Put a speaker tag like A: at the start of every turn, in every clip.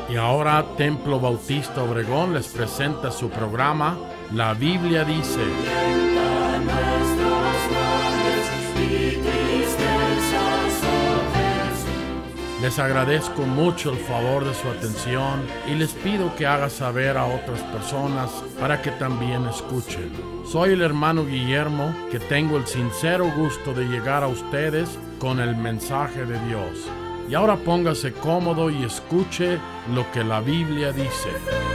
A: Y ahora Templo Bautista Obregón les presenta su programa La Biblia dice. Les agradezco mucho el favor de su atención y les pido que haga saber a otras personas para que también escuchen. Soy el hermano Guillermo, que tengo el sincero gusto de llegar a ustedes con el mensaje de Dios. Y ahora póngase cómodo y escuche lo que la Biblia dice.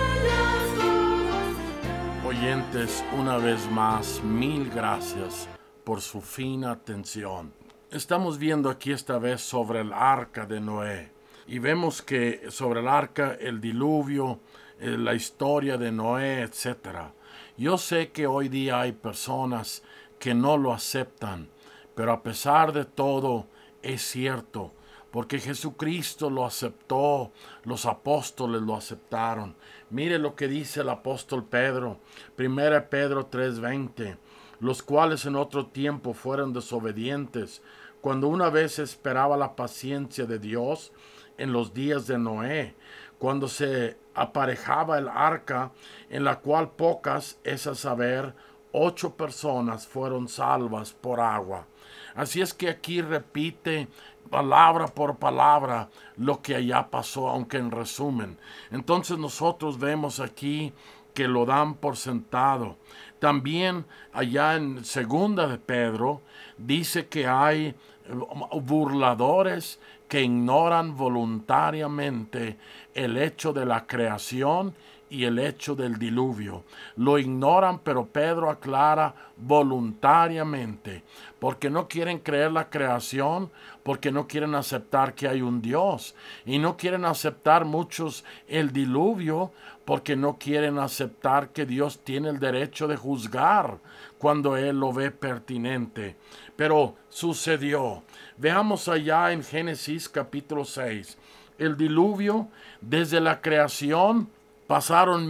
A: Oyentes, una vez más, mil gracias por su fina atención. Estamos viendo aquí esta vez sobre el arca de Noé. Y vemos que sobre el arca, el diluvio, la historia de Noé, etc. Yo sé que hoy día hay personas que no lo aceptan, pero a pesar de todo, es cierto. Porque Jesucristo lo aceptó, los apóstoles lo aceptaron. Mire lo que dice el apóstol Pedro, 1 Pedro 3:20, los cuales en otro tiempo fueron desobedientes, cuando una vez esperaba la paciencia de Dios en los días de Noé, cuando se aparejaba el arca, en la cual pocas, es a saber, 8 personas fueron salvas por agua. Así es que aquí repite palabra por palabra lo que allá pasó, aunque en resumen. Entonces nosotros vemos aquí que lo dan por sentado. También allá en segunda de Pedro dice que hay burladores que ignoran voluntariamente el hecho de la creación y el hecho del diluvio. Lo ignoran, pero Pedro aclara voluntariamente, porque no quieren creer la creación, porque no quieren aceptar que hay un Dios, y no quieren aceptar muchos el diluvio, porque no quieren aceptar que Dios tiene el derecho de juzgar cuando Él lo ve pertinente. Pero sucedió. Veamos allá en Génesis capítulo 6. El diluvio, desde la creación, pasaron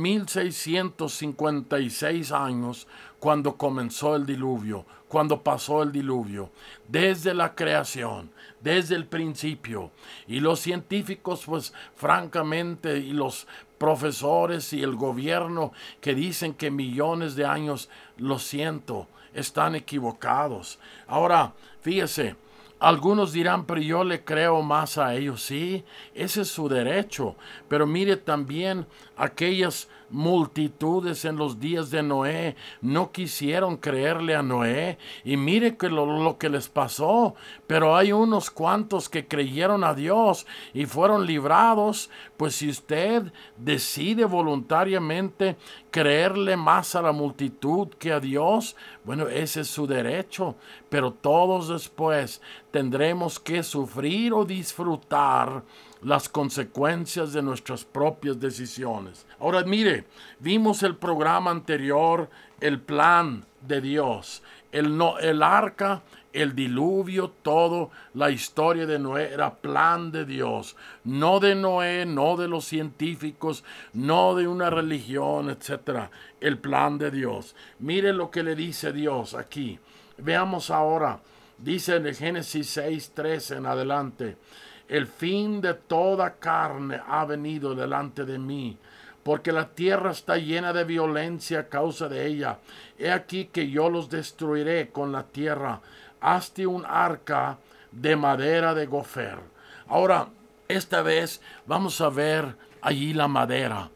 A: 1656 años cuando comenzó el diluvio, cuando pasó el diluvio, desde la creación, desde el principio. Y los científicos, pues francamente, y los profesores y el gobierno que dicen que millones de años, lo siento, están equivocados. Ahora, fíjese, algunos dirán, pero yo le creo más a ellos. Sí, ese es su derecho. Pero mire también aquellas multitudes en los días de Noé no quisieron creerle a Noé. Y mire que lo que les pasó. Pero hay unos cuantos que creyeron a Dios y fueron librados. Pues si usted decide voluntariamente creerle más a la multitud que a Dios, bueno, ese es su derecho. Pero todos después tendremos que sufrir o disfrutar las consecuencias de nuestras propias decisiones. Ahora mire, vimos el programa anterior, el plan de Dios, el arca, el diluvio, todo, la historia de Noé era plan de Dios, no de Noé, no de los científicos, no de una religión, etc. El plan de Dios. Mire lo que le dice Dios aquí. Veamos ahora, dice en el Génesis 6:13 en adelante, el fin de toda carne ha venido delante de mí, porque la tierra está llena de violencia a causa de ella. He aquí que yo los destruiré con la tierra. Hazte un arca de madera de gofer. Ahora, esta vez vamos a ver allí la madera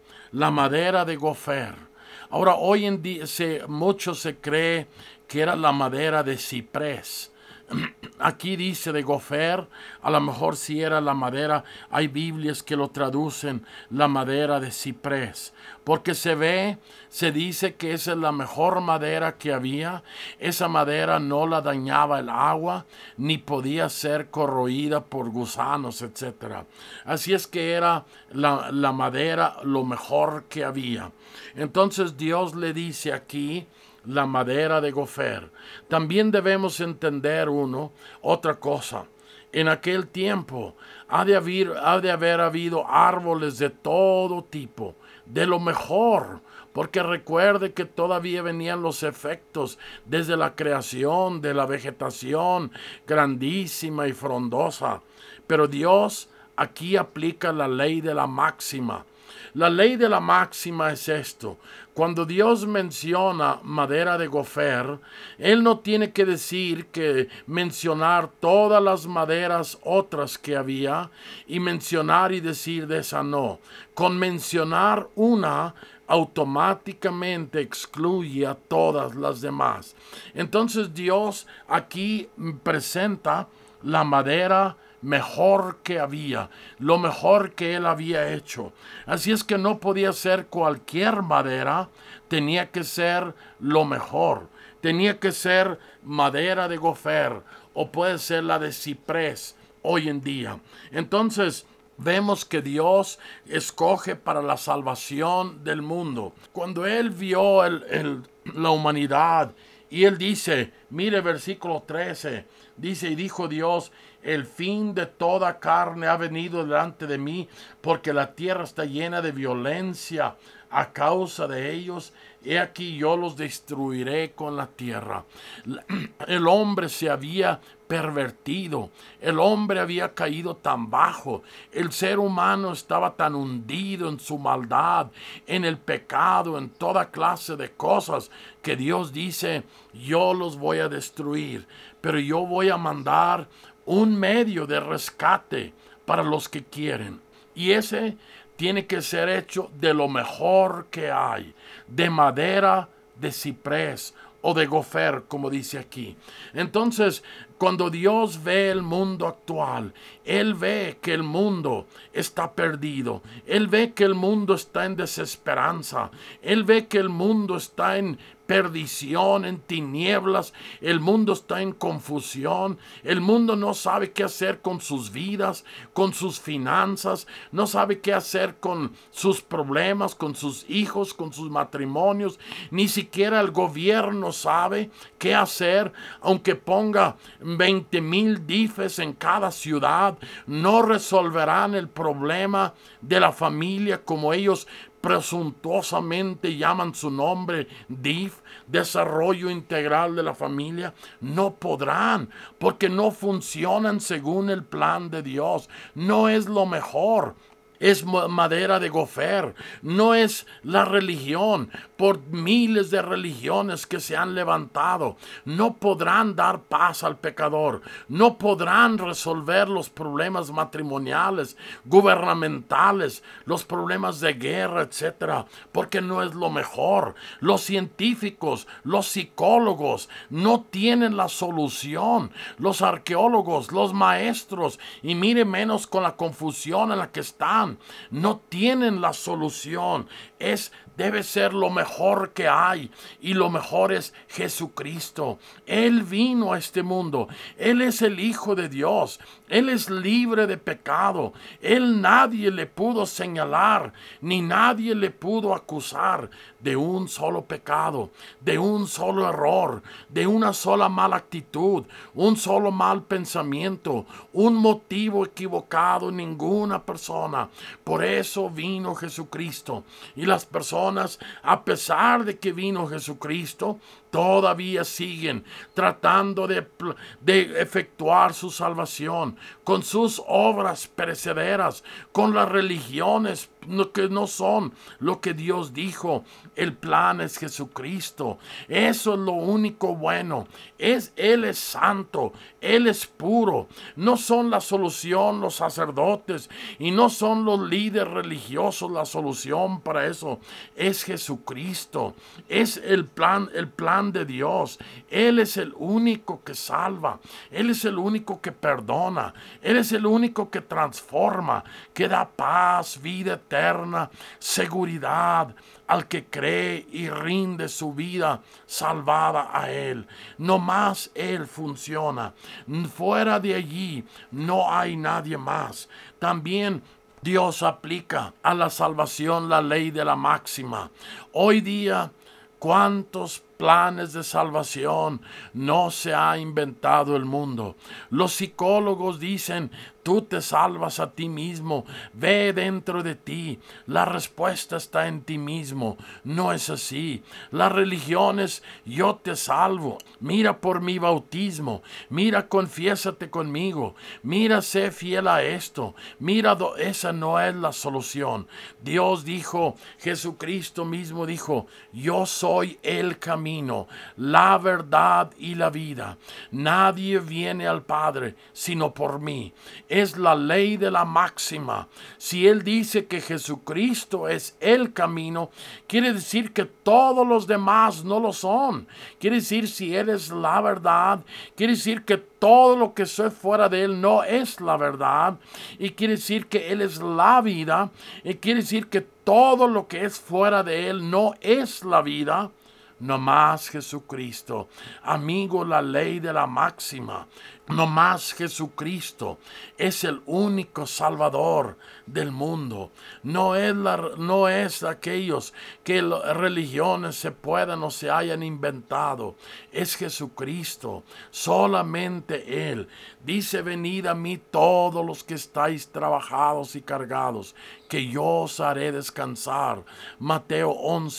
A: de gofer. Ahora, hoy en día mucho se cree que era la madera de ciprés. Aquí dice de gofer, a lo mejor si era la madera, hay Biblias que lo traducen la madera de ciprés, porque se dice que esa es la mejor madera que había. Esa madera no la dañaba el agua, ni podía ser corroída por gusanos, etc. Así es que era la madera lo mejor que había. Entonces Dios le dice aquí, la madera de gofer. También debemos entender otra cosa. En aquel tiempo ha de haber habido árboles de todo tipo, de lo mejor, porque recuerde que todavía venían los efectos desde la creación de la vegetación grandísima y frondosa. Pero Dios aquí aplica la ley de la máxima. La ley de la máxima es esto: cuando Dios menciona madera de gofer, Él no tiene que mencionar todas las maderas otras que había y mencionar y decir de esa no. Con mencionar una, automáticamente excluye a todas las demás. Entonces Dios aquí presenta la madera mejor que había, lo mejor que él había hecho. Así es que no podía ser cualquier madera, tenía que ser lo mejor. Tenía que ser madera de gofer o puede ser la de ciprés hoy en día. Entonces vemos que Dios escoge para la salvación del mundo. Cuando Él vio la humanidad y Él dice, mire versículo 13, dice, y dijo Dios, el fin de toda carne ha venido delante de mí, porque la tierra está llena de violencia a causa de ellos. He aquí yo los destruiré con la tierra. El hombre se había pervertido, el hombre había caído tan bajo, el ser humano estaba tan hundido en su maldad, en el pecado, en toda clase de cosas, que Dios dice, yo los voy a destruir, pero yo voy a mandar un medio de rescate para los que quieren. Y ese tiene que ser hecho de lo mejor que hay, de madera de ciprés o de gofer, como dice aquí. Entonces, cuando Dios ve el mundo actual, Él ve que el mundo está perdido. Él ve que el mundo está en desesperanza. Él ve que el mundo está en perdición, en tinieblas. El mundo está en confusión. El mundo no sabe qué hacer con sus vidas, con sus finanzas. No sabe qué hacer con sus problemas, con sus hijos, con sus matrimonios. Ni siquiera el gobierno sabe qué hacer, aunque ponga 20,000 DIFes en cada ciudad, no resolverán el problema de la familia como ellos presuntuosamente llaman su nombre, DIF, desarrollo integral de la familia. No podrán, porque no funcionan según el plan de Dios. No es lo mejor. Es madera de gofer, no es la religión. Por miles de religiones que se han levantado, no podrán dar paz al pecador, no podrán resolver los problemas matrimoniales, gubernamentales, los problemas de guerra, etcétera, porque no es lo mejor. Los científicos, los psicólogos no tienen la solución. Los arqueólogos, los maestros, y mire menos con la confusión en la que están, no tienen la solución. Debe ser lo mejor que hay, y lo mejor es Jesucristo. Él vino a este mundo, Él es el Hijo de Dios, Él es libre de pecado. Él nadie le pudo señalar, ni nadie le pudo acusar de un solo pecado, de un solo error, de una sola mala actitud, un solo mal pensamiento, un motivo equivocado en ninguna persona. Por eso vino Jesucristo. Y las personas, a pesar de que vino Jesucristo, todavía siguen tratando de efectuar su salvación con sus obras perecederas, con las religiones que no son lo que Dios dijo. El plan es Jesucristo. Eso es lo único bueno. Él es santo, Él es puro. No son la solución los sacerdotes y no son los líderes religiosos la solución para eso. Es Jesucristo. Es el plan de Dios. Él es el único que salva. Él es el único que perdona. Él es el único que transforma, que da paz, vida eterna, seguridad al que cree y rinde su vida salvada a Él. No más Él funciona. Fuera de allí no hay nadie más. También Dios aplica a la salvación la ley de la máxima. Hoy día, ¿cuántos planes de salvación no se ha inventado el mundo. Los psicólogos dicen, tú te salvas a ti mismo, ve dentro de ti. La respuesta está en ti mismo. No es así. Las religiones, yo te salvo. Mira por mi bautismo. Mira, confiésate conmigo. Mira, sé fiel a esto. Mira, esa no es la solución. Dios dijo, Jesucristo mismo dijo, yo soy el camino, la verdad y la vida. Nadie viene al Padre sino por mí. Es la ley de la máxima. Si Él dice que Jesucristo es el camino, quiere decir que todos los demás no lo son. Quiere decir, si Él es la verdad, quiere decir que todo lo que soy fuera de Él no es la verdad. Y quiere decir que Él es la vida. Y quiere decir que todo lo que es fuera de Él no es la vida. No más Jesucristo. Amigo, la ley de la máxima. No más Jesucristo es el único Salvador del mundo. No es aquellos que las religiones se puedan o se hayan inventado. Es Jesucristo, solamente Él. Dice, venid a mí todos los que estáis trabajados y cargados, que yo os haré descansar. Mateo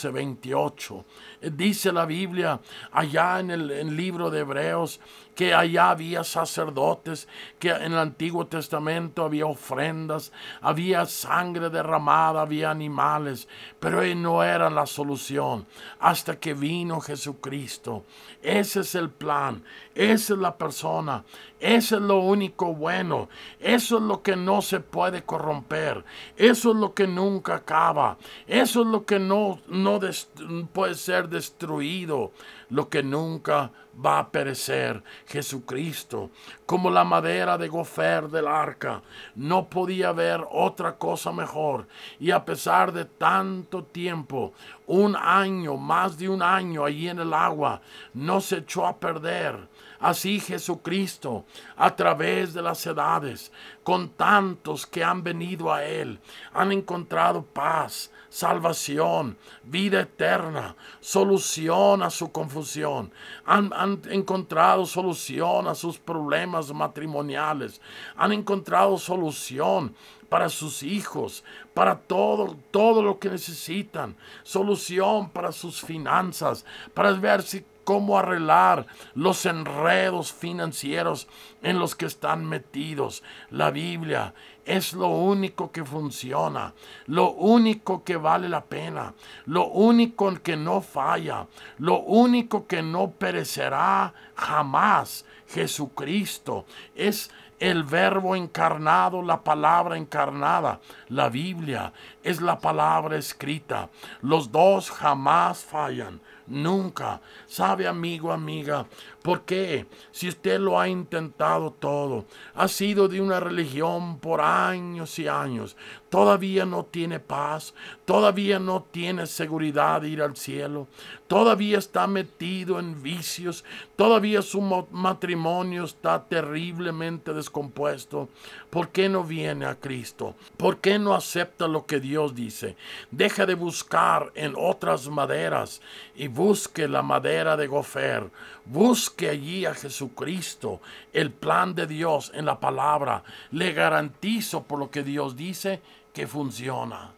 A: 11:28. Dice la Biblia allá en el libro de Hebreos, que allá había sacerdotes, que en el Antiguo Testamento había ofrendas, había sangre derramada, había animales, pero no era la solución hasta que vino Jesucristo. Ese es el plan, esa es la persona, eso es lo único bueno, eso es lo que no se puede corromper, eso es lo que nunca acaba, eso es lo que no puede ser destruido, lo que nunca va a perecer. Jesucristo, como la madera de gofer del arca, no podía haber otra cosa mejor. Y a pesar de tanto tiempo, un año, más de un año allí en el agua, no se echó a perder. Así Jesucristo, a través de las edades, con tantos que han venido a Él, han encontrado paz, salvación, vida eterna, solución a su confusión. Han encontrado solución a sus problemas matrimoniales. Han encontrado solución para sus hijos, para todo lo que necesitan. Solución para sus finanzas, para ver cómo arreglar los enredos financieros en los que están metidos. La Biblia es lo único que funciona, lo único que vale la pena, lo único que no falla, lo único que no perecerá jamás. Jesucristo es el verbo encarnado, la palabra encarnada. La Biblia es la palabra escrita. Los dos jamás fallan. Nunca. ¿Sabe, amigo, amiga? ¿Por qué? Si usted lo ha intentado todo, ha sido de una religión por años y años, todavía no tiene paz, todavía no tiene seguridad de ir al cielo, todavía está metido en vicios, todavía su matrimonio está terriblemente descompuesto. ¿Por qué no viene a Cristo? ¿Por qué no acepta lo que Dios dice? Deja de buscar en otras maderas y busque la madera de gofer. Busque allí a Jesucristo, el plan de Dios en la palabra. Le garantizo por lo que Dios dice que funciona.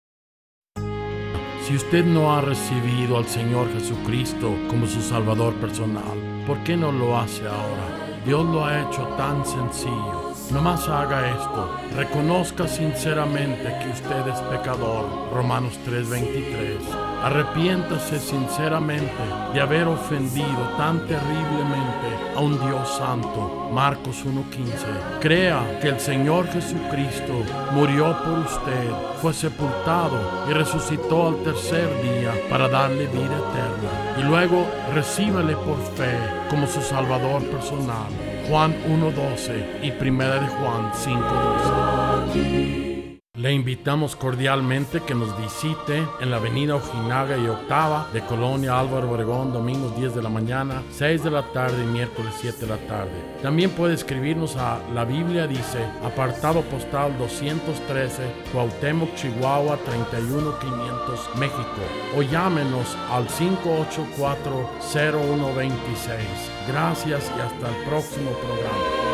A: Si usted no ha recibido al Señor Jesucristo como su Salvador personal, ¿por qué no lo hace ahora? Dios lo ha hecho tan sencillo. Nomás haga esto. Reconozca sinceramente que usted es pecador. Romanos 3:23. Arrepiéntase sinceramente de haber ofendido tan terriblemente a un Dios santo. Marcos 1:15. Crea que el Señor Jesucristo murió por usted, fue sepultado y resucitó al tercer día para darle vida eterna. Y luego recíbale por fe como su Salvador personal. Juan 1:12 y 1 de Juan 5:12. Le invitamos cordialmente que nos visite en la avenida Ojinaga y Octava de Colonia Álvaro Obregón, domingos 10 de la mañana, 6 de la tarde y miércoles 7 de la tarde. También puede escribirnos a La Biblia Dice, apartado postal 213, Cuauhtémoc, Chihuahua 31500, México, o llámenos al 584-0126. Gracias y hasta el próximo programa.